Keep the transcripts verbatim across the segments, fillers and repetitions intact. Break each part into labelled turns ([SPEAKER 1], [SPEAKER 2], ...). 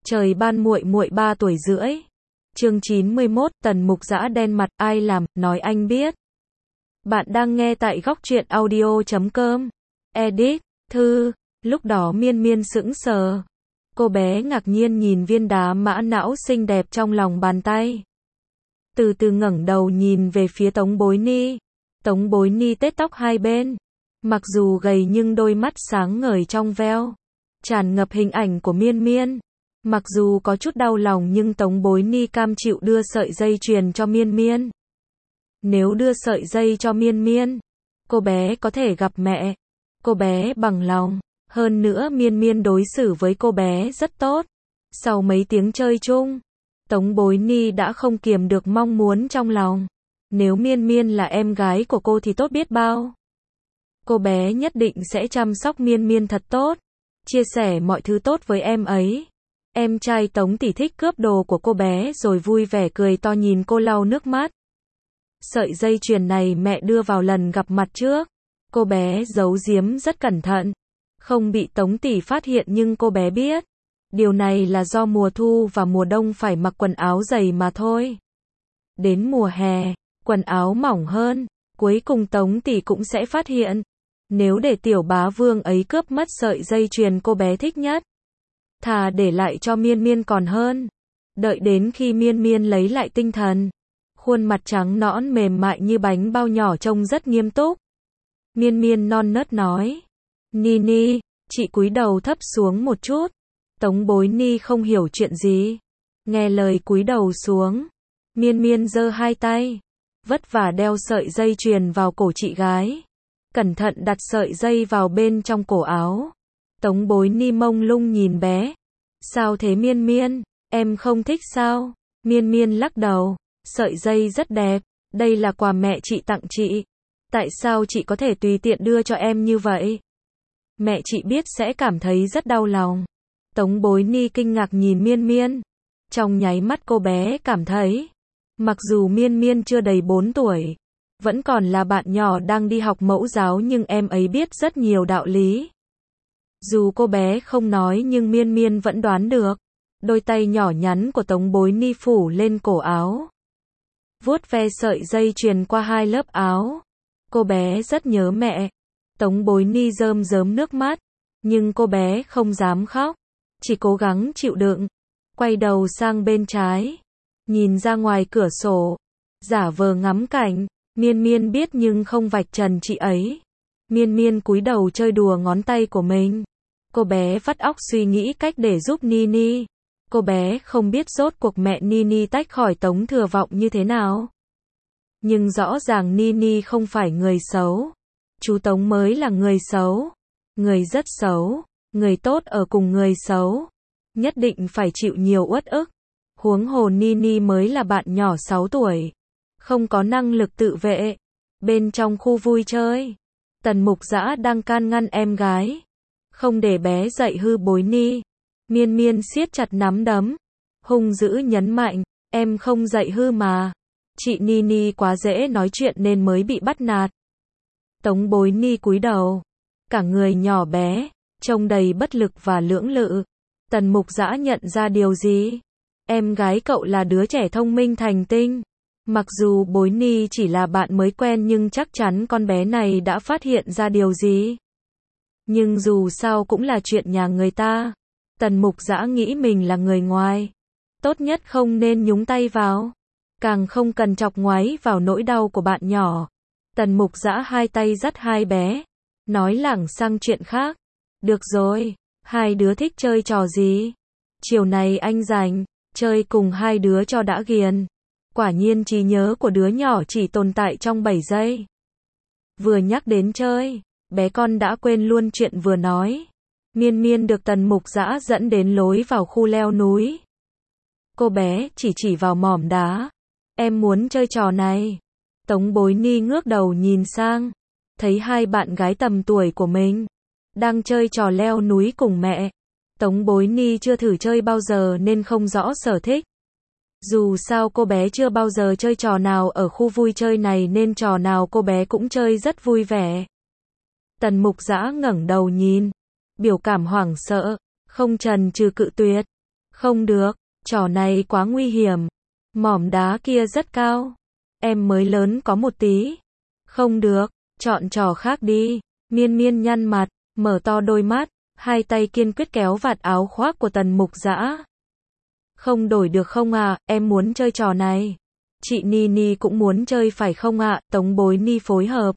[SPEAKER 1] Trời ban muội muội ba tuổi rưỡi. Chương chín mươi mốt, Tần Mục Dã đen mặt, ai làm, nói anh biết. Bạn đang nghe tại góc truyện audio chấm com. Edit, Thư, lúc đó Miên Miên sững sờ. Cô bé ngạc nhiên nhìn viên đá mã não xinh đẹp trong lòng bàn tay. Từ từ ngẩng đầu nhìn về phía Tống Bối Ni. Tống Bối Ni tết tóc hai bên. Mặc dù gầy nhưng đôi mắt sáng ngời trong veo. Tràn ngập hình ảnh của Miên Miên. Mặc dù có chút đau lòng nhưng Tống Bối Ni cam chịu đưa sợi dây chuyền cho Miên Miên. Nếu đưa sợi dây cho Miên Miên, cô bé có thể gặp mẹ. Cô bé bằng lòng. Hơn nữa Miên Miên đối xử với cô bé rất tốt. Sau mấy tiếng chơi chung, Tống Bối Ni đã không kiềm được mong muốn trong lòng. Nếu Miên Miên là em gái của cô thì tốt biết bao. Cô bé nhất định sẽ chăm sóc Miên Miên thật tốt, chia sẻ mọi thứ tốt với em ấy. Em trai Tống tỷ thích cướp đồ của cô bé rồi vui vẻ cười to nhìn cô lau nước mắt. Sợi dây chuyền này mẹ đưa vào lần gặp mặt trước. Cô bé giấu giếm rất cẩn thận, không bị Tống tỷ phát hiện nhưng cô bé biết. Điều này là do mùa thu và mùa đông phải mặc quần áo dày mà thôi. Đến mùa hè, quần áo mỏng hơn, cuối cùng Tống tỷ cũng sẽ phát hiện. Nếu để tiểu bá vương ấy cướp mất sợi dây chuyền cô bé thích nhất, thà để lại cho Miên Miên còn hơn. Đợi đến khi Miên Miên lấy lại tinh thần, khuôn mặt trắng nõn mềm mại như bánh bao nhỏ trông rất nghiêm túc. Miên Miên non nớt nói, Ni Ni, chị cúi đầu thấp xuống một chút. Tống Bối Ni không hiểu chuyện gì, nghe lời cúi đầu xuống. Miên Miên giơ hai tay, vất vả đeo sợi dây chuyền vào cổ chị gái, cẩn thận đặt sợi dây vào bên trong cổ áo. Tống Bối Ni mông lung nhìn bé. Sao thế Miên Miên, em không thích sao? Miên Miên lắc đầu, sợi dây rất đẹp, đây là quà mẹ chị tặng chị. Tại sao chị có thể tùy tiện đưa cho em như vậy? Mẹ chị biết sẽ cảm thấy rất đau lòng. Tống Bối Ni kinh ngạc nhìn Miên Miên. Trong nháy mắt cô bé cảm thấy, mặc dù Miên Miên chưa đầy bốn tuổi, vẫn còn là bạn nhỏ đang đi học mẫu giáo nhưng em ấy biết rất nhiều đạo lý. Dù cô bé không nói nhưng Miên Miên vẫn đoán được. Đôi tay nhỏ nhắn của Tống Bối Ni phủ lên cổ áo, vuốt ve sợi dây chuyền qua hai lớp áo. Cô bé rất nhớ mẹ. Tống Bối Ni rơm rớm nước mắt, nhưng cô bé không dám khóc, chỉ cố gắng chịu đựng. Quay đầu sang bên trái, nhìn ra ngoài cửa sổ, giả vờ ngắm cảnh. Miên Miên biết nhưng không vạch trần chị ấy. Miên Miên cúi đầu chơi đùa ngón tay của mình. Cô bé vắt óc suy nghĩ cách để giúp Nini. Cô bé không biết rốt cuộc mẹ Nini tách khỏi Tống Thừa Vọng như thế nào. Nhưng rõ ràng Nini không phải người xấu. Chú Tống mới là người xấu. Người rất xấu. Người tốt ở cùng người xấu, nhất định phải chịu nhiều uất ức. Huống hồ Nini mới là bạn nhỏ sáu tuổi, không có năng lực tự vệ. Bên trong khu vui chơi, Tần Mục Dã đang can ngăn em gái, không để bé dạy hư Bối Ni. Miên Miên siết chặt nắm đấm, hung dữ nhấn mạnh, em không dạy hư mà. Chị Nini quá dễ nói chuyện nên mới bị bắt nạt. Tống Bối Ni cúi đầu, cả người nhỏ bé, trông đầy bất lực và lưỡng lự. Tần Mục Dã nhận ra điều gì? Em gái cậu là đứa trẻ thông minh thành tinh. Mặc dù Bối Ni chỉ là bạn mới quen nhưng chắc chắn con bé này đã phát hiện ra điều gì. Nhưng dù sao cũng là chuyện nhà người ta. Tần Mục Dã nghĩ mình là người ngoài, tốt nhất không nên nhúng tay vào, càng không cần chọc ngoáy vào nỗi đau của bạn nhỏ. Tần Mục Dã hai tay dắt hai bé, nói lảng sang chuyện khác. Được rồi, hai đứa thích chơi trò gì? Chiều này anh rảnh, chơi cùng hai đứa cho đã ghiền. Quả nhiên trí nhớ của đứa nhỏ chỉ tồn tại trong bảy giây. Vừa nhắc đến chơi, bé con đã quên luôn chuyện vừa nói. Miên Miên được Tần Mục Dã dẫn đến lối vào khu leo núi. Cô bé chỉ chỉ vào mỏm đá. Em muốn chơi trò này. Tống Bối Ni ngước đầu nhìn sang, thấy hai bạn gái tầm tuổi của mình đang chơi trò leo núi cùng mẹ. Tống Bối Ni chưa thử chơi bao giờ nên không rõ sở thích. Dù sao cô bé chưa bao giờ chơi trò nào ở khu vui chơi này nên trò nào cô bé cũng chơi rất vui vẻ. Tần Mục Dã ngẩng đầu nhìn, biểu cảm hoảng sợ, không chần chừ cự tuyệt. Không được, trò này quá nguy hiểm. Mỏm đá kia rất cao. Em mới lớn có một tí. Không được, chọn trò khác đi. Miên Miên nhăn mặt, mở to đôi mắt, hai tay kiên quyết kéo vạt áo khoác của Tần Mục Dã. Không đổi được không à, em muốn chơi trò này. Chị Ni Ni cũng muốn chơi phải không ạ, Tống Bối Ni phối hợp.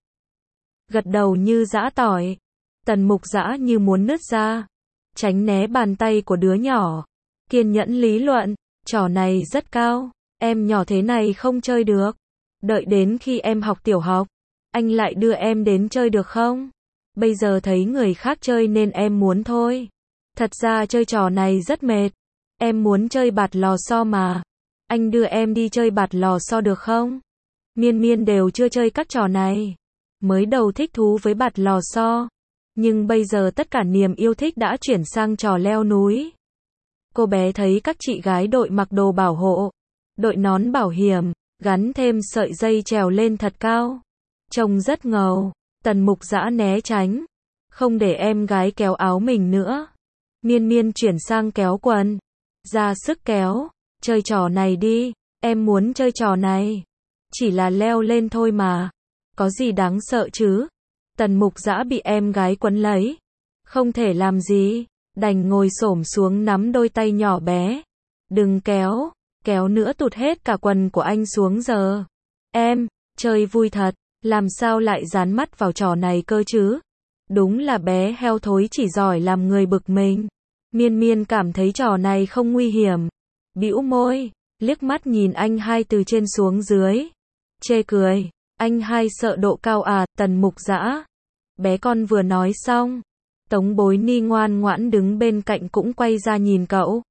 [SPEAKER 1] Gật đầu như giã tỏi. Tần Mục Dã như muốn nứt ra. Tránh né bàn tay của đứa nhỏ. Kiên nhẫn lý luận, trò này rất cao. Em nhỏ thế này không chơi được. Đợi đến khi em học tiểu học, anh lại đưa em đến chơi được không? Bây giờ thấy người khác chơi nên em muốn thôi. Thật ra chơi trò này rất mệt. Em muốn chơi bạt lò xo mà. Anh đưa em đi chơi bạt lò xo được không? Miên Miên đều chưa chơi các trò này. Mới đầu thích thú với bạt lò xo. Nhưng bây giờ tất cả niềm yêu thích đã chuyển sang trò leo núi. Cô bé thấy các chị gái đội mặc đồ bảo hộ, đội nón bảo hiểm, gắn thêm sợi dây trèo lên thật cao. Trông rất ngầu. Tần Mục Dã né tránh. Không để em gái kéo áo mình nữa. Miên Miên chuyển sang kéo quần. Ra sức kéo. Chơi trò này đi. Em muốn chơi trò này. Chỉ là leo lên thôi mà. Có gì đáng sợ chứ? Tần Mục Dã bị em gái quấn lấy. Không thể làm gì. Đành ngồi xổm xuống nắm đôi tay nhỏ bé. Đừng kéo. Kéo nữa tụt hết cả quần của anh xuống giờ. Em, chơi vui thật. Làm sao lại dán mắt vào trò này cơ chứ? Đúng là bé heo thối chỉ giỏi làm người bực mình. Miên Miên cảm thấy trò này không nguy hiểm. Bĩu môi, liếc mắt nhìn anh hai từ trên xuống dưới. Chê cười, anh hai sợ độ cao à, Tần Mục Dã. Bé con vừa nói xong. Tống Bối Ni ngoan ngoãn đứng bên cạnh cũng quay ra nhìn cậu.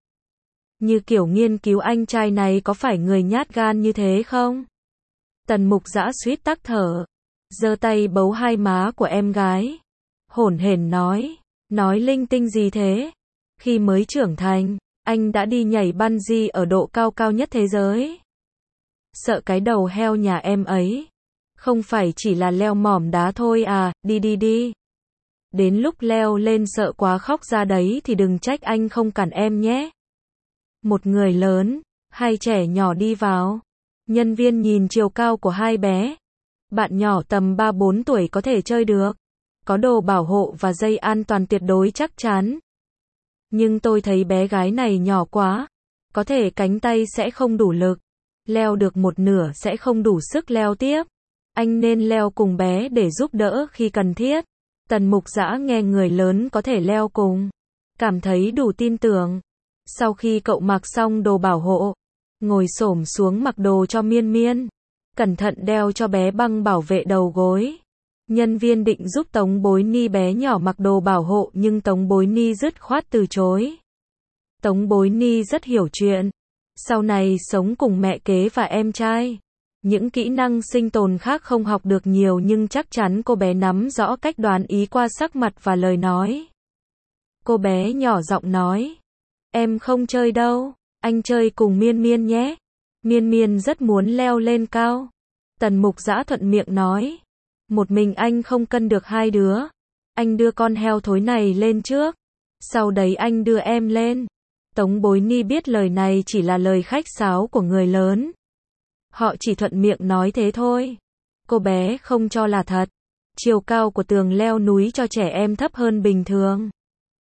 [SPEAKER 1] Như kiểu nghiên cứu anh trai này có phải người nhát gan như thế không? Tần Mục Dã suýt tắc thở. Giơ tay bấu hai má của em gái. Hổn hển nói. Nói linh tinh gì thế? Khi mới trưởng thành, anh đã đi nhảy bungee ở độ cao cao nhất thế giới. Sợ cái đầu heo nhà em ấy. Không phải chỉ là leo mỏm đá thôi à, đi đi đi. Đến lúc leo lên sợ quá khóc ra đấy thì đừng trách anh không cản em nhé. Một người lớn, hai trẻ nhỏ đi vào. Nhân viên nhìn chiều cao của hai bé. Bạn nhỏ tầm ba bốn tuổi có thể chơi được. Có đồ bảo hộ và dây an toàn tuyệt đối chắc chắn. Nhưng tôi thấy bé gái này nhỏ quá. Có thể cánh tay sẽ không đủ lực. Leo được một nửa sẽ không đủ sức leo tiếp. Anh nên leo cùng bé để giúp đỡ khi cần thiết. Tần Mục Dã nghe người lớn có thể leo cùng. Cảm thấy đủ tin tưởng. Sau khi cậu mặc xong đồ bảo hộ, ngồi xổm xuống mặc đồ cho Miên Miên. Cẩn thận đeo cho bé băng bảo vệ đầu gối. Nhân viên định giúp Tống Bối Ni bé nhỏ mặc đồ bảo hộ nhưng Tống Bối Ni dứt khoát từ chối. Tống Bối Ni rất hiểu chuyện. Sau này sống cùng mẹ kế và em trai. Những kỹ năng sinh tồn khác không học được nhiều nhưng chắc chắn cô bé nắm rõ cách đoán ý qua sắc mặt và lời nói. Cô bé nhỏ giọng nói. Em không chơi đâu. Anh chơi cùng Miên Miên nhé. Miên Miên rất muốn leo lên cao. Tần Mục Dã thuận miệng nói. Một mình anh không cân được hai đứa. Anh đưa con heo thối này lên trước. Sau đấy anh đưa em lên. Tống Bối Ni biết lời này chỉ là lời khách sáo của người lớn. Họ chỉ thuận miệng nói thế thôi. Cô bé không cho là thật. Chiều cao của tường leo núi cho trẻ em thấp hơn bình thường.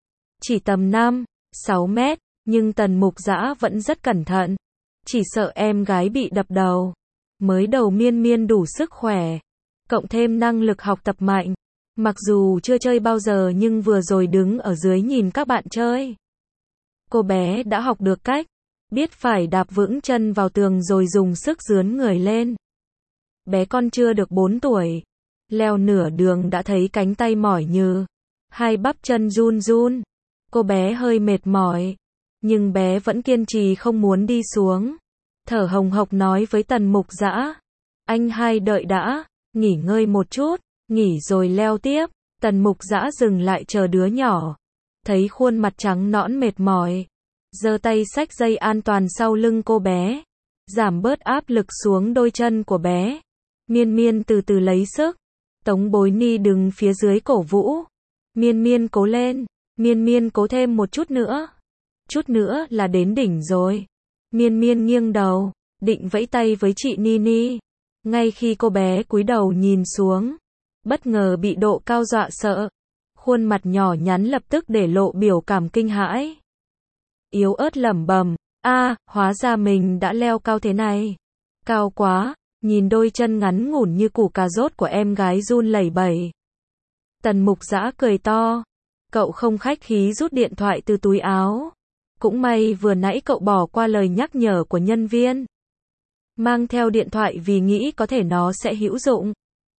[SPEAKER 1] Chỉ tầm năm, sáu mét, nhưng Tần Mục Dã vẫn rất cẩn thận. Chỉ sợ em gái bị đập đầu. Mới đầu Miên Miên đủ sức khỏe. Cộng thêm năng lực học tập mạnh. Mặc dù chưa chơi bao giờ nhưng vừa rồi đứng ở dưới nhìn các bạn chơi. Cô bé đã học được cách. Biết phải đạp vững chân vào tường rồi dùng sức dướn người lên. Bé con chưa được bốn tuổi. Leo nửa đường đã thấy cánh tay mỏi nhừ. Hai bắp chân run run. Cô bé hơi mệt mỏi. Nhưng bé vẫn kiên trì không muốn đi xuống. Thở hồng hộc nói với Tần Mục Dã. Anh hai đợi đã. Nghỉ ngơi một chút. Nghỉ rồi leo tiếp. Tần Mục Dã dừng lại chờ đứa nhỏ. Thấy khuôn mặt trắng nõn mệt mỏi. Giơ tay xách dây an toàn sau lưng cô bé. Giảm bớt áp lực xuống đôi chân của bé. Miên Miên từ từ lấy sức. Tống Bối Ni đứng phía dưới cổ vũ. Miên Miên cố lên. Miên Miên cố thêm một chút nữa. chút nữa là đến đỉnh rồi. Miên Miên nghiêng đầu, định vẫy tay với chị Nini. Ngay khi cô bé cúi đầu nhìn xuống, bất ngờ bị độ cao dọa sợ. Khuôn mặt nhỏ nhắn lập tức để lộ biểu cảm kinh hãi. Yếu ớt lẩm bẩm, a, hóa ra mình đã leo cao thế này. Cao quá, nhìn đôi chân ngắn ngủn như củ cà rốt của em gái run lẩy bẩy. Tần Mục Dã cười to. Cậu không khách khí rút điện thoại từ túi áo. Cũng may vừa nãy cậu bỏ qua lời nhắc nhở của nhân viên. Mang theo điện thoại vì nghĩ có thể nó sẽ hữu dụng.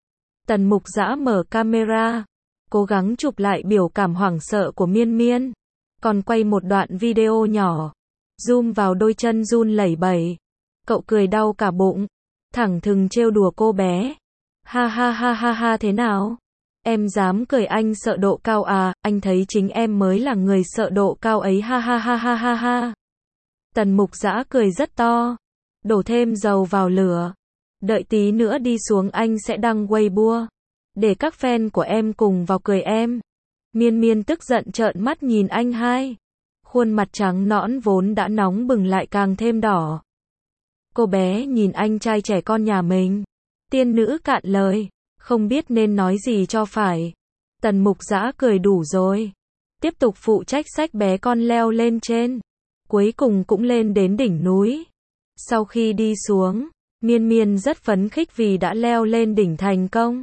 [SPEAKER 1] Tần Mục Dã mở camera, cố gắng chụp lại biểu cảm hoảng sợ của Miên Miên. Còn quay một đoạn video nhỏ, zoom vào đôi chân run lẩy bẩy. Cậu cười đau cả bụng, thẳng thừng trêu đùa cô bé. Ha ha ha ha ha, thế nào? Em dám cười anh sợ độ cao à, anh thấy chính em mới là người sợ độ cao ấy, ha ha ha ha ha ha. Tần Mục Dã cười rất to, đổ thêm dầu vào lửa. Đợi tí nữa đi xuống anh sẽ đăng Weibo, để các fan của em cùng vào cười em. Miên Miên tức giận trợn mắt nhìn anh hai. Khuôn mặt trắng nõn vốn đã nóng bừng lại càng thêm đỏ. Cô bé nhìn anh trai trẻ con nhà mình. Tiên nữ cạn lời, không biết nên nói gì cho phải. Tần Mục Dã cười đủ rồi. Tiếp tục phụ trách xách bé con leo lên trên. Cuối cùng cũng lên đến đỉnh núi. Sau khi đi xuống, Miên Miên rất phấn khích vì đã leo lên đỉnh thành công.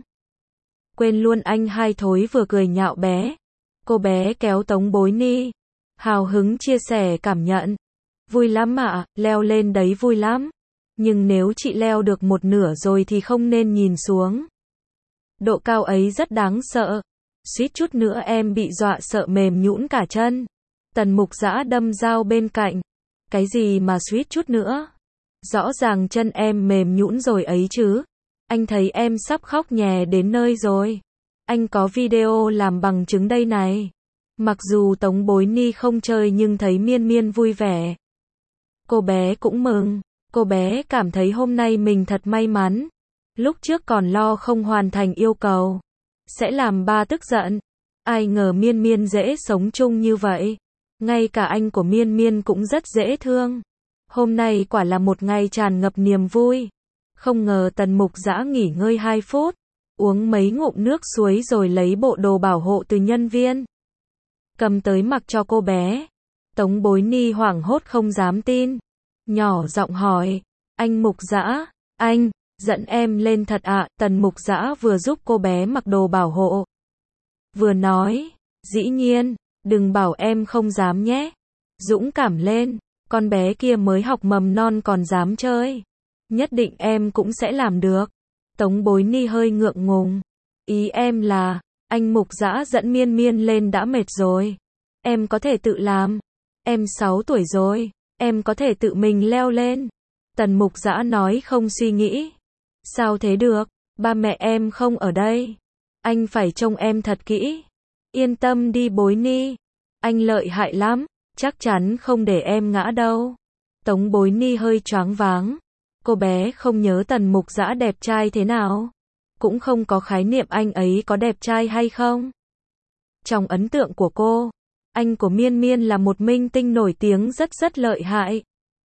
[SPEAKER 1] Quên luôn anh hai thối vừa cười nhạo bé. Cô bé kéo Tống Bối Ni, hào hứng chia sẻ cảm nhận. Vui lắm ạ, leo lên đấy vui lắm. Nhưng nếu chị leo được một nửa rồi thì không nên nhìn xuống. Độ cao ấy rất đáng sợ. Suýt chút nữa em bị dọa sợ mềm nhũn cả chân. Tần Mục Dã đâm dao bên cạnh. Cái gì mà suýt chút nữa? Rõ ràng chân em mềm nhũn rồi ấy chứ. Anh thấy em sắp khóc nhè đến nơi rồi. Anh có video làm bằng chứng đây này. Mặc dù Tống Bối Ni không chơi nhưng thấy Miên Miên vui vẻ. Cô bé cũng mừng. Cô bé cảm thấy hôm nay mình thật may mắn. Lúc trước còn lo không hoàn thành yêu cầu, sẽ làm ba tức giận. Ai ngờ Miên Miên dễ sống chung như vậy. Ngay cả anh của Miên Miên cũng rất dễ thương. Hôm nay quả là một ngày tràn ngập niềm vui. Không ngờ Tần Mục Dã nghỉ ngơi hai phút, uống mấy ngụm nước suối rồi lấy bộ đồ bảo hộ từ nhân viên. Cầm tới mặc cho cô bé. Tống Bối Ni hoảng hốt không dám tin. Nhỏ giọng hỏi, anh Mục Dã, anh, dẫn em lên thật ạ? À? Tần Mục Dã vừa giúp cô bé mặc đồ bảo hộ, vừa nói, dĩ nhiên, đừng bảo em không dám nhé. Dũng cảm lên, con bé kia mới học mầm non còn dám chơi. Nhất định em cũng sẽ làm được. Tống Bối Ni hơi ngượng ngùng. Ý em là, anh Mục Dã dẫn Miên Miên lên đã mệt rồi. Em có thể tự làm. Em sáu tuổi rồi, em có thể tự mình leo lên. Tần Mục Dã nói không suy nghĩ. Sao thế được, ba mẹ em không ở đây. Anh phải trông em thật kỹ. Yên tâm đi Bối Ni. Anh lợi hại lắm, chắc chắn không để em ngã đâu. Tống Bối Ni hơi choáng váng. Cô bé không nhớ Tần Mục Dã đẹp trai thế nào. Cũng không có khái niệm anh ấy có đẹp trai hay không. Trong ấn tượng của cô, anh của Miên Miên là một minh tinh nổi tiếng rất rất lợi hại.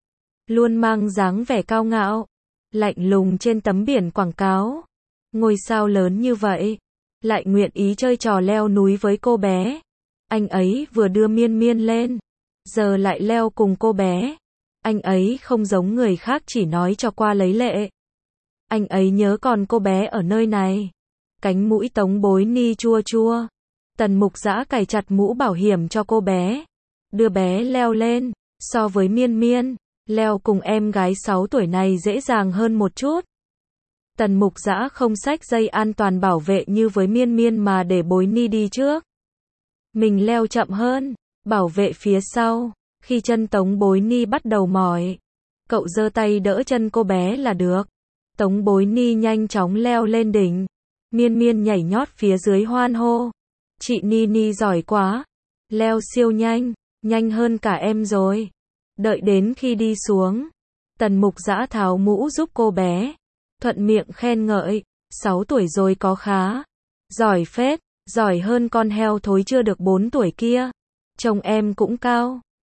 [SPEAKER 1] Luôn mang dáng vẻ cao ngạo, lạnh lùng trên tấm biển quảng cáo. Ngôi sao lớn như vậy, lại nguyện ý chơi trò leo núi với cô bé. Anh ấy vừa đưa Miên Miên lên, giờ lại leo cùng cô bé. Anh ấy không giống người khác chỉ nói cho qua lấy lệ. Anh ấy nhớ còn cô bé ở nơi này. Cánh mũi Tống Bối Ni chua chua. Tần Mục Dã cài chặt mũ bảo hiểm cho cô bé, đưa bé leo lên. So với Miên Miên, leo cùng em gái sáu tuổi này dễ dàng hơn một chút. Tần Mục Dã không xách dây an toàn bảo vệ như với Miên Miên mà để Bối Ni đi trước. Mình leo chậm hơn, bảo vệ phía sau. Khi chân Tống Bối Ni bắt đầu mỏi, cậu giơ tay đỡ chân cô bé là được. Tống Bối Ni nhanh chóng leo lên đỉnh. Miên Miên nhảy nhót phía dưới hoan hô. Chị Nini giỏi quá. Leo siêu nhanh, nhanh hơn cả em rồi. Đợi đến khi đi xuống, Tần Mục Dã tháo mũ giúp cô bé. Thuận miệng khen ngợi, sáu tuổi rồi có khá. Giỏi phết, giỏi hơn con heo thối chưa được bốn tuổi kia. Trông em cũng cao.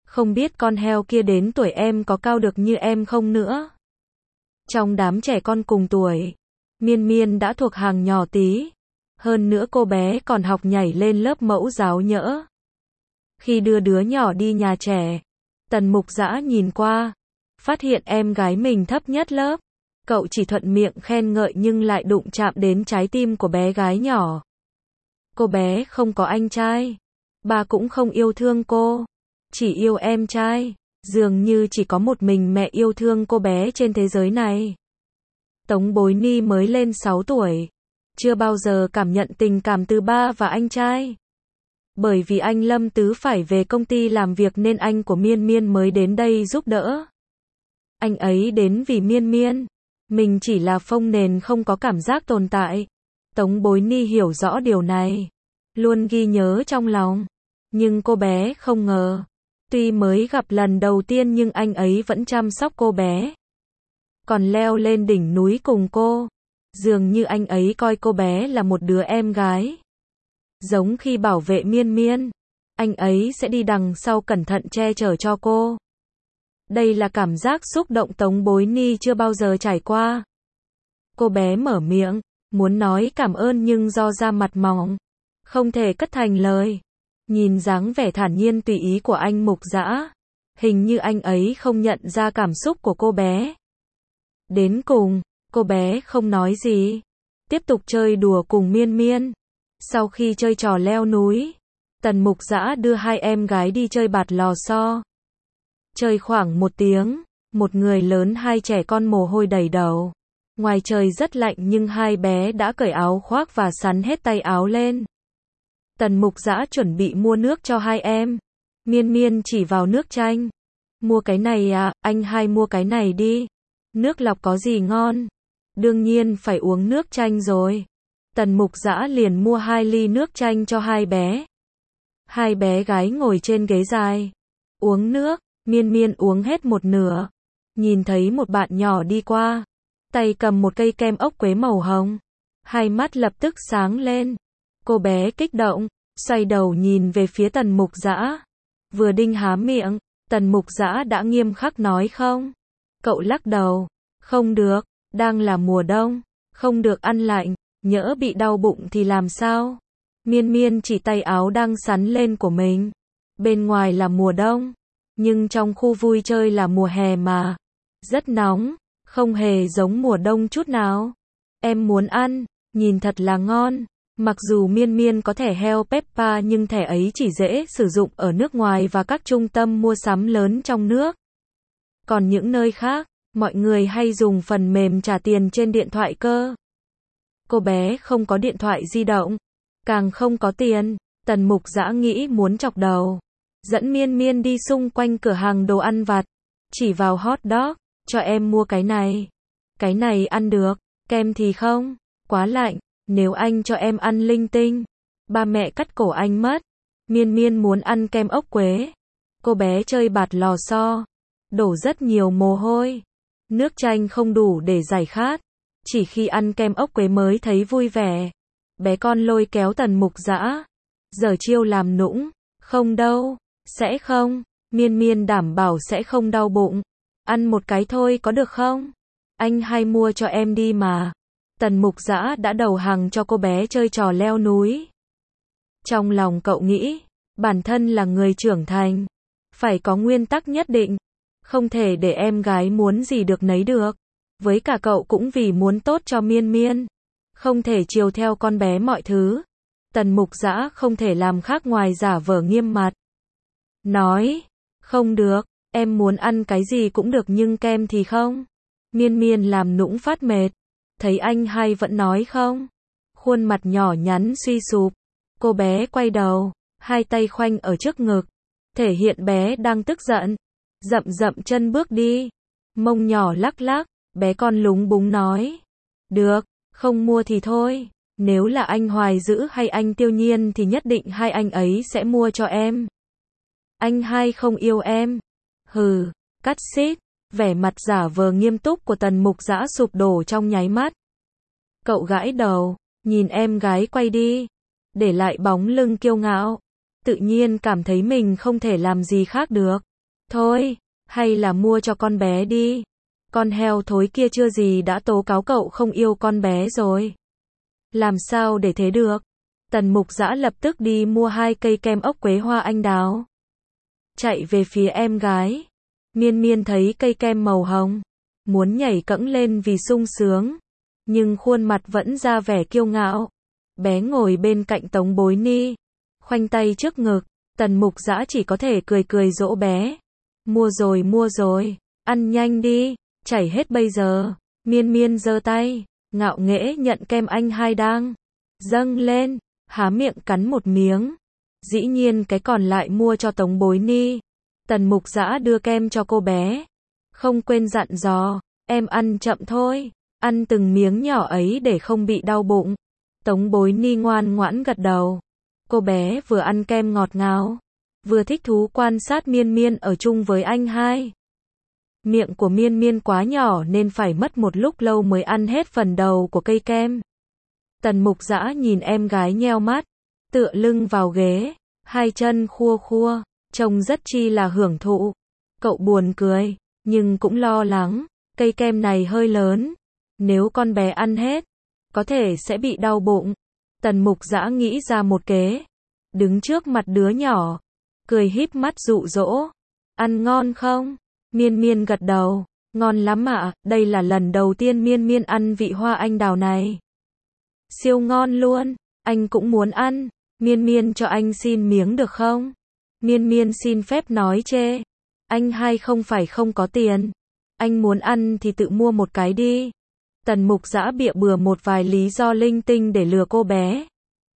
[SPEAKER 1] Không biết con heo kia đến tuổi em có cao được như em không nữa. Trong đám trẻ con cùng tuổi, Miên Miên đã thuộc hàng nhỏ tí. Hơn nữa cô bé còn học nhảy lên lớp mẫu giáo nhỡ. Khi đưa đứa nhỏ đi nhà trẻ, Tần Mục Dã nhìn qua, phát hiện em gái mình thấp nhất lớp. Cậu chỉ thuận miệng khen ngợi nhưng lại đụng chạm đến trái tim của bé gái nhỏ. Cô bé không có anh trai. Bà cũng không yêu thương cô. Chỉ yêu em trai. Dường như chỉ có một mình mẹ yêu thương cô bé trên thế giới này. Tống Bối Ni mới lên sáu tuổi. Chưa bao giờ cảm nhận tình cảm từ ba và anh trai. Bởi vì anh Lâm Tứ phải về công ty làm việc nên anh của Miên Miên mới đến đây giúp đỡ. Anh ấy đến vì Miên Miên. Mình chỉ là phông nền không có cảm giác tồn tại. Tống Bối Ni hiểu rõ điều này. Luôn ghi nhớ trong lòng. Nhưng cô bé không ngờ. Tuy mới gặp lần đầu tiên nhưng anh ấy vẫn chăm sóc cô bé. Còn leo lên đỉnh núi cùng cô. Dường như anh ấy coi cô bé là một đứa em gái. Giống khi bảo vệ Miên Miên. Anh ấy sẽ đi đằng sau cẩn thận che chở cho cô. Đây là cảm giác xúc động Tống Bối Ni chưa bao giờ trải qua. Cô bé mở miệng, muốn nói cảm ơn nhưng do da mặt mỏng, không thể cất thành lời. Nhìn dáng vẻ thản nhiên tùy ý của anh Mục Dã, hình như anh ấy không nhận ra cảm xúc của cô bé. Đến cùng, cô bé không nói gì, tiếp tục chơi đùa cùng Miên Miên. Sau khi chơi trò leo núi, Tần Mục Dã đưa hai em gái đi chơi bạt lò xo. Chơi khoảng một tiếng, một người lớn hai trẻ con mồ hôi đầy đầu. Ngoài trời rất lạnh nhưng hai bé đã cởi áo khoác và sắn hết tay áo lên. Tần Mục Dã chuẩn bị mua nước cho hai em. Miên Miên chỉ vào nước chanh. Mua cái này à, anh hai mua cái này đi. Nước lọc có gì ngon? Đương nhiên phải uống nước chanh rồi. Tần Mục Dã liền mua hai ly nước chanh cho hai bé. Hai bé gái ngồi trên ghế dài. Uống nước. Miên Miên uống hết một nửa. Nhìn thấy một bạn nhỏ đi qua. Tay cầm một cây kem ốc quế màu hồng. Hai mắt lập tức sáng lên. Cô bé kích động, xoay đầu nhìn về phía Tần Mục Dã. Vừa định há miệng, Tần Mục Dã đã nghiêm khắc nói không. Cậu lắc đầu. Không được, đang là mùa đông. Không được ăn lạnh, nhỡ bị đau bụng thì làm sao? Miên Miên chỉ tay áo đang sắn lên của mình. Bên ngoài là mùa đông. Nhưng trong khu vui chơi là mùa hè mà. Rất nóng, không hề giống mùa đông chút nào. Em muốn ăn, nhìn thật là ngon. Mặc dù Miên Miên có thẻ Heo Peppa nhưng thẻ ấy chỉ dễ sử dụng ở nước ngoài và các trung tâm mua sắm lớn trong nước. Còn những nơi khác, mọi người hay dùng phần mềm trả tiền trên điện thoại cơ. Cô bé không có điện thoại di động, càng không có tiền. Tần Mục Dã nghĩ muốn chọc đầu. Dẫn Miên Miên đi xung quanh cửa hàng đồ ăn vặt. Chỉ vào hot dog, cho em mua cái này. Cái này ăn được, kem thì không, quá lạnh. Nếu anh cho em ăn linh tinh, ba mẹ cắt cổ anh mất. Miên Miên muốn ăn kem ốc quế. Cô bé chơi bạt lò xo, đổ rất nhiều mồ hôi. Nước chanh không đủ để giải khát. Chỉ khi ăn kem ốc quế mới thấy vui vẻ. Bé con lôi kéo Tần Mục Dã, giở chiêu làm nũng. Không đâu, sẽ không. Miên Miên đảm bảo sẽ không đau bụng. Ăn một cái thôi có được không? Anh hay mua cho em đi mà. Tần Mục Dã đã đầu hàng cho cô bé chơi trò leo núi. Trong lòng cậu nghĩ, bản thân là người trưởng thành, phải có nguyên tắc nhất định, không thể để em gái muốn gì được nấy được. Với cả cậu cũng vì muốn tốt cho Miên Miên, không thể chiều theo con bé mọi thứ. Tần Mục Dã không thể làm khác ngoài giả vờ nghiêm mặt. Nói, không được, em muốn ăn cái gì cũng được nhưng kem thì không. Miên Miên làm nũng phát mệt. Thấy anh hai vẫn nói không. Khuôn mặt nhỏ nhắn suy sụp. Cô bé quay đầu, hai tay khoanh ở trước ngực, thể hiện bé đang tức giận. Dậm dậm chân bước đi. Mông nhỏ lắc lắc, bé con lúng búng nói. Được, không mua thì thôi. Nếu là anh Hoài Dữ hay anh Tiêu Nhiên thì nhất định hai anh ấy sẽ mua cho em. Anh hai không yêu em. Hừ, cắt xít. Vẻ mặt giả vờ nghiêm túc của Tần Mục Dã sụp đổ trong nháy mắt. Cậu gãi đầu, nhìn em gái quay đi, để lại bóng lưng kiêu ngạo, tự nhiên cảm thấy mình không thể làm gì khác được. Thôi, hay là mua cho con bé đi. Con heo thối kia chưa gì đã tố cáo cậu không yêu con bé rồi. Làm sao để thế được? Tần Mục Dã lập tức đi mua hai cây kem ốc quế hoa anh đào. Chạy về phía em gái. Miên Miên thấy cây kem màu hồng, muốn nhảy cẫng lên vì sung sướng, nhưng khuôn mặt vẫn ra vẻ kiêu ngạo. Bé ngồi bên cạnh Tống Bối Ni, khoanh tay trước ngực, Tần Mục Dã chỉ có thể cười cười dỗ bé. Mua rồi mua rồi, ăn nhanh đi, chảy hết bây giờ. Miên Miên giơ tay, ngạo nghễ nhận kem anh hai đang dâng lên, há miệng cắn một miếng. Dĩ nhiên cái còn lại mua cho Tống Bối Ni. Tần Mục Dã đưa kem cho cô bé, không quên dặn dò, em ăn chậm thôi, ăn từng miếng nhỏ ấy để không bị đau bụng. Tống Bối Ni ngoan ngoãn gật đầu. Cô bé vừa ăn kem ngọt ngào, vừa thích thú quan sát Miên Miên ở chung với anh hai. Miệng của Miên Miên quá nhỏ nên phải mất một lúc lâu mới ăn hết phần đầu của cây kem. Tần Mục Dã nhìn em gái nheo mắt, tựa lưng vào ghế, hai chân khua khua, trông rất chi là hưởng thụ. Cậu buồn cười, nhưng cũng lo lắng, cây kem này hơi lớn, nếu con bé ăn hết, có thể sẽ bị đau bụng. Tần Mục Dã nghĩ ra một kế, đứng trước mặt đứa nhỏ, cười híp mắt dụ dỗ. Ăn ngon không? Miên Miên gật đầu, ngon lắm ạ, đây là lần đầu tiên Miên Miên ăn vị hoa anh đào này. Siêu ngon luôn, anh cũng muốn ăn, Miên Miên cho anh xin miếng được không? Miên Miên xin phép nói chê, anh hai không phải không có tiền, anh muốn ăn thì tự mua một cái đi. Tần Mục Dã bịa bừa một vài lý do linh tinh để lừa cô bé.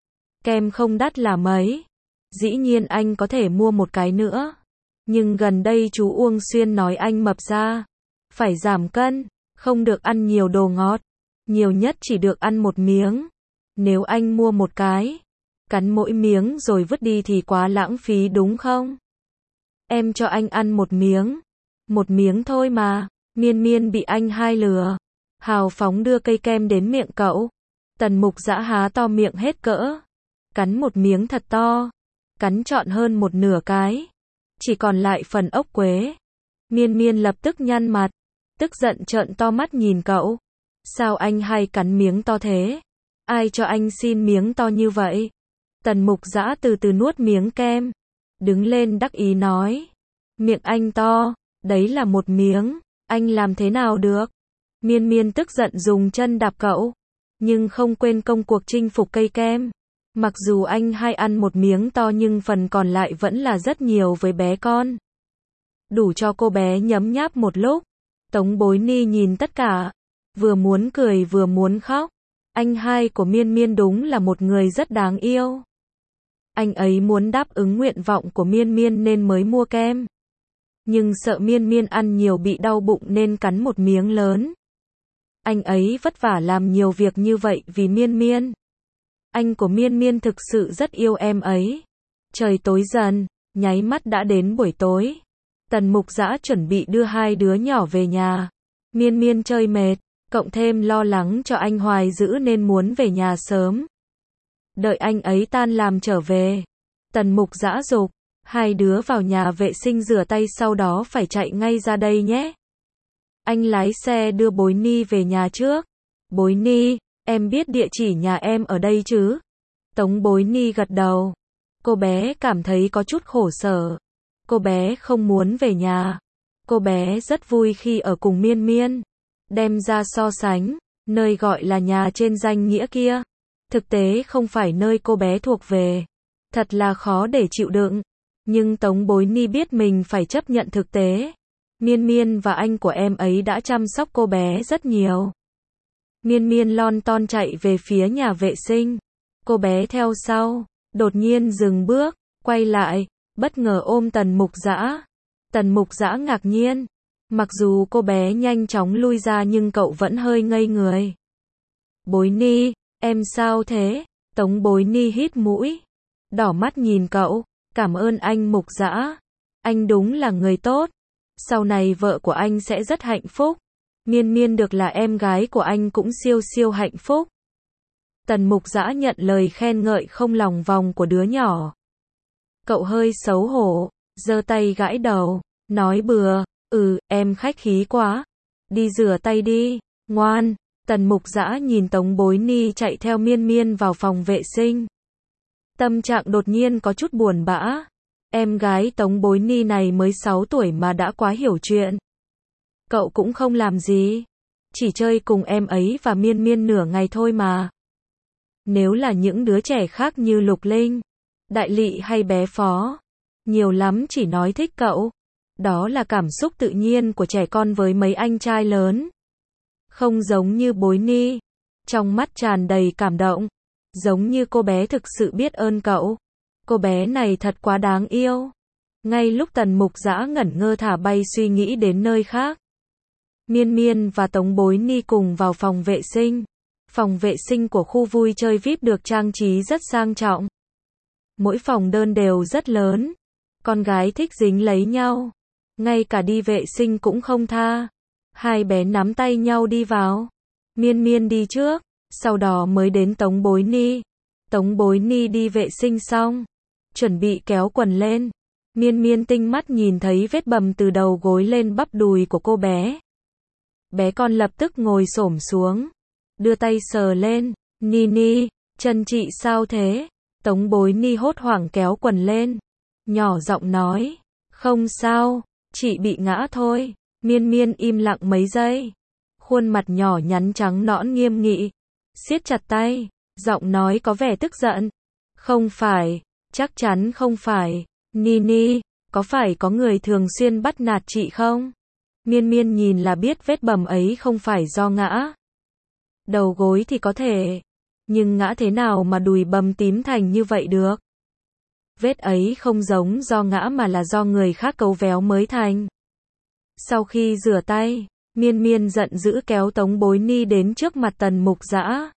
[SPEAKER 1] Kem không đắt là mấy, dĩ nhiên anh có thể mua một cái nữa. Nhưng gần đây chú Uông Xuyên nói anh mập ra, phải giảm cân, không được ăn nhiều đồ ngọt, nhiều nhất chỉ được ăn một miếng. Nếu anh mua một cái, cắn mỗi miếng rồi vứt đi thì quá lãng phí đúng không? Em cho anh ăn một miếng, một miếng thôi mà. Miên Miên bị anh hai lừa, hào phóng đưa cây kem đến miệng cậu. Tần Mục Dã há to miệng hết cỡ, cắn một miếng thật to, cắn trọn hơn một nửa cái, chỉ còn lại phần ốc quế. Miên Miên lập tức nhăn mặt, tức giận trợn to mắt nhìn cậu. Sao anh hay cắn miếng to thế? Ai cho anh xin miếng to như vậy? Tần Mục Dã từ từ nuốt miếng kem, đứng lên đắc ý nói. Miệng anh to, đấy là một miếng, anh làm thế nào được? Miên Miên tức giận dùng chân đạp cậu, nhưng không quên công cuộc chinh phục cây kem. Mặc dù anh hai ăn một miếng to nhưng phần còn lại vẫn là rất nhiều với bé con. Đủ cho cô bé nhấm nháp một lúc. Tống Bối Ni nhìn tất cả, vừa muốn cười vừa muốn khóc. Anh hai của Miên Miên đúng là một người rất đáng yêu. Anh ấy muốn đáp ứng nguyện vọng của Miên Miên nên mới mua kem. Nhưng sợ Miên Miên ăn nhiều bị đau bụng nên cắn một miếng lớn. Anh ấy vất vả làm nhiều việc như vậy vì Miên Miên. Anh của Miên Miên thực sự rất yêu em ấy. Trời tối dần, nháy mắt đã đến buổi tối. Tần Mục Dã chuẩn bị đưa hai đứa nhỏ về nhà. Miên Miên chơi mệt, cộng thêm lo lắng cho anh Hoài dữ nên muốn về nhà sớm. Đợi anh ấy tan làm trở về, Tần Mục Dã giục, hai đứa vào nhà vệ sinh rửa tay sau đó phải chạy ngay ra đây nhé. Anh lái xe đưa Bối Ni về nhà trước. Bối Ni, em biết địa chỉ nhà em ở đây chứ? Tống Bối Ni gật đầu. Cô bé cảm thấy có chút khổ sở. Cô bé không muốn về nhà. Cô bé rất vui khi ở cùng Miên Miên. Đem ra so sánh, nơi gọi là nhà trên danh nghĩa kia, thực tế không phải nơi cô bé thuộc về. Thật là khó để chịu đựng. Nhưng Tống Bối Ni biết mình phải chấp nhận thực tế. Miên Miên và anh của em ấy đã chăm sóc cô bé rất nhiều. Miên Miên lon ton chạy về phía nhà vệ sinh. Cô bé theo sau, đột nhiên dừng bước, quay lại, bất ngờ ôm Tần Mục Dã. Tần Mục Dã ngạc nhiên. Mặc dù cô bé nhanh chóng lui ra nhưng cậu vẫn hơi ngây người. Bối Ni, em sao thế? Tống Bối Ni hít mũi, đỏ mắt nhìn cậu. Cảm ơn anh Mục Dã. Anh đúng là người tốt. Sau này vợ của anh sẽ rất hạnh phúc. Miên Miên được là em gái của anh cũng siêu siêu hạnh phúc. Tần Mục Dã nhận lời khen ngợi không lòng vòng của đứa nhỏ. Cậu hơi xấu hổ, giơ tay gãi đầu. Nói bừa, ừ, em khách khí quá. Đi rửa tay đi, ngoan. Tần Mục Dã nhìn Tống Bối Ni chạy theo Miên Miên vào phòng vệ sinh. Tâm trạng đột nhiên có chút buồn bã. Em gái Tống Bối Ni này mới sáu tuổi mà đã quá hiểu chuyện. Cậu cũng không làm gì. Chỉ chơi cùng em ấy và Miên Miên nửa ngày thôi mà. Nếu là những đứa trẻ khác như Lục Linh, Đại Lị hay bé Phó, nhiều lắm chỉ nói thích cậu. Đó là cảm xúc tự nhiên của trẻ con với mấy anh trai lớn. Không giống như Bối Ni, trong mắt tràn đầy cảm động. Giống như cô bé thực sự biết ơn cậu. Cô bé này thật quá đáng yêu. Ngay lúc Tần Mục Dã ngẩn ngơ thả bay suy nghĩ đến nơi khác, Miên Miên và Tống Bối Ni cùng vào phòng vệ sinh. Phòng vệ sinh của khu vui chơi vi ai pi được trang trí rất sang trọng. Mỗi phòng đơn đều rất lớn. Con gái thích dính lấy nhau. Ngay cả đi vệ sinh cũng không tha. Hai bé nắm tay nhau đi vào. Miên Miên đi trước, sau đó mới đến Tống Bối Ni. Tống Bối Ni đi vệ sinh xong, chuẩn bị kéo quần lên. Miên Miên tinh mắt nhìn thấy vết bầm từ đầu gối lên bắp đùi của cô bé. Bé con lập tức ngồi xổm xuống, đưa tay sờ lên. Ni Ni, chân chị sao thế? Tống Bối Ni hốt hoảng kéo quần lên, nhỏ giọng nói, không sao, chị bị ngã thôi. Miên Miên im lặng mấy giây, khuôn mặt nhỏ nhắn trắng nõn nghiêm nghị, siết chặt tay, giọng nói có vẻ tức giận. Không phải, chắc chắn không phải. Ni Ni, có phải có người thường xuyên bắt nạt chị không? Miên Miên nhìn là biết vết bầm ấy không phải do ngã. Đầu gối thì có thể, nhưng ngã thế nào mà đùi bầm tím thành như vậy được? Vết ấy không giống do ngã mà là do người khác cấu véo mới thành. Sau khi rửa tay, Miên Miên giận dữ kéo Tống Bối Ni đến trước mặt Tần Mục Dã.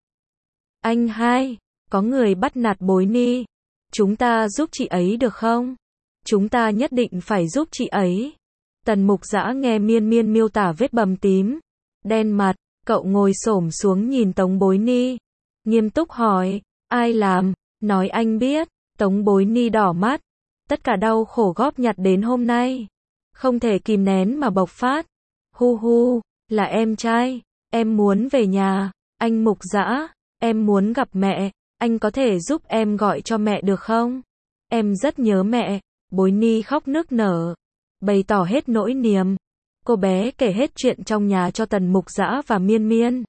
[SPEAKER 1] Anh hai, có người bắt nạt Bối Ni. Chúng ta giúp chị ấy được không? Chúng ta nhất định phải giúp chị ấy. Tần Mục Dã nghe Miên Miên miêu tả vết bầm tím, đen mặt, cậu ngồi xổm xuống nhìn Tống Bối Ni, nghiêm túc hỏi, ai làm? Nói anh biết. Tống Bối Ni đỏ mắt, tất cả đau khổ góp nhặt đến hôm nay, không thể kìm nén mà bộc phát. Hu hu, là em trai, em muốn về nhà. Anh Mục Dã, em muốn gặp mẹ, anh có thể giúp em gọi cho mẹ được không? Em rất nhớ mẹ. Bối Ni khóc nức nở, bày tỏ hết nỗi niềm. Cô bé kể hết chuyện trong nhà cho Tần Mục Dã và Miên Miên.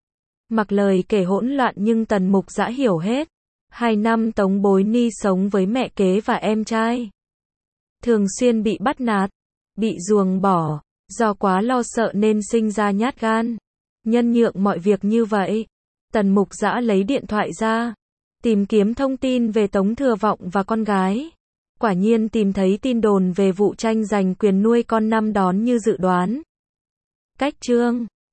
[SPEAKER 1] Mặc lời kể hỗn loạn nhưng Tần Mục Dã hiểu hết. Hai năm Tống Bối Ni sống với mẹ kế và em trai. Thường xuyên bị bắt nạt, bị ruồng bỏ, do quá lo sợ nên sinh ra nhát gan. Nhân nhượng mọi việc như vậy, Tần Mục Dã lấy điện thoại ra, tìm kiếm thông tin về Tống Thừa Vọng và con gái. Quả nhiên tìm thấy tin đồn về vụ tranh giành quyền nuôi con năm đón như dự đoán. Cách chương